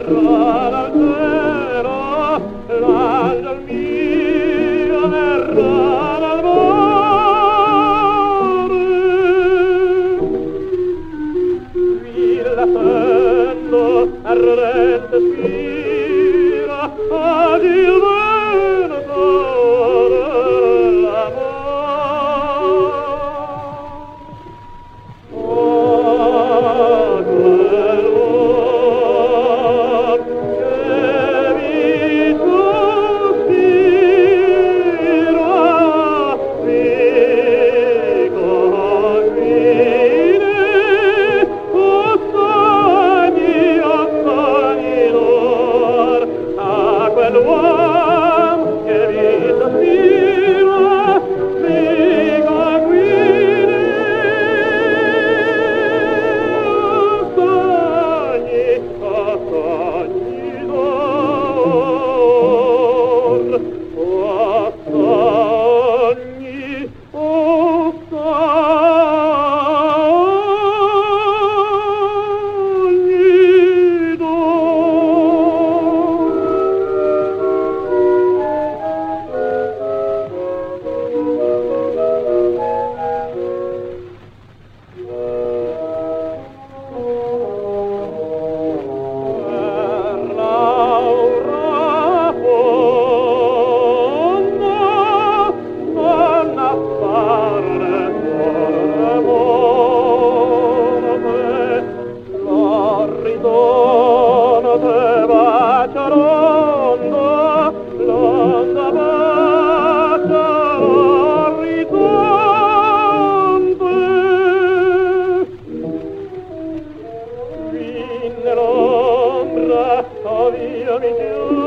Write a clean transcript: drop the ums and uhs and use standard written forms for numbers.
ardente spira ad il vento dell'amor. Oh, quell'uomo che mi sospira, fico guide, oh sogni d'or, a quell'uomo che mi sospira, fico guide, sogni d'or, sogni d'or. Laura fonda non appare morte, l'orridono te bacia l'onda, l'onda bacia l'orizzonte. Fin nell'ombra, oh via mi giù,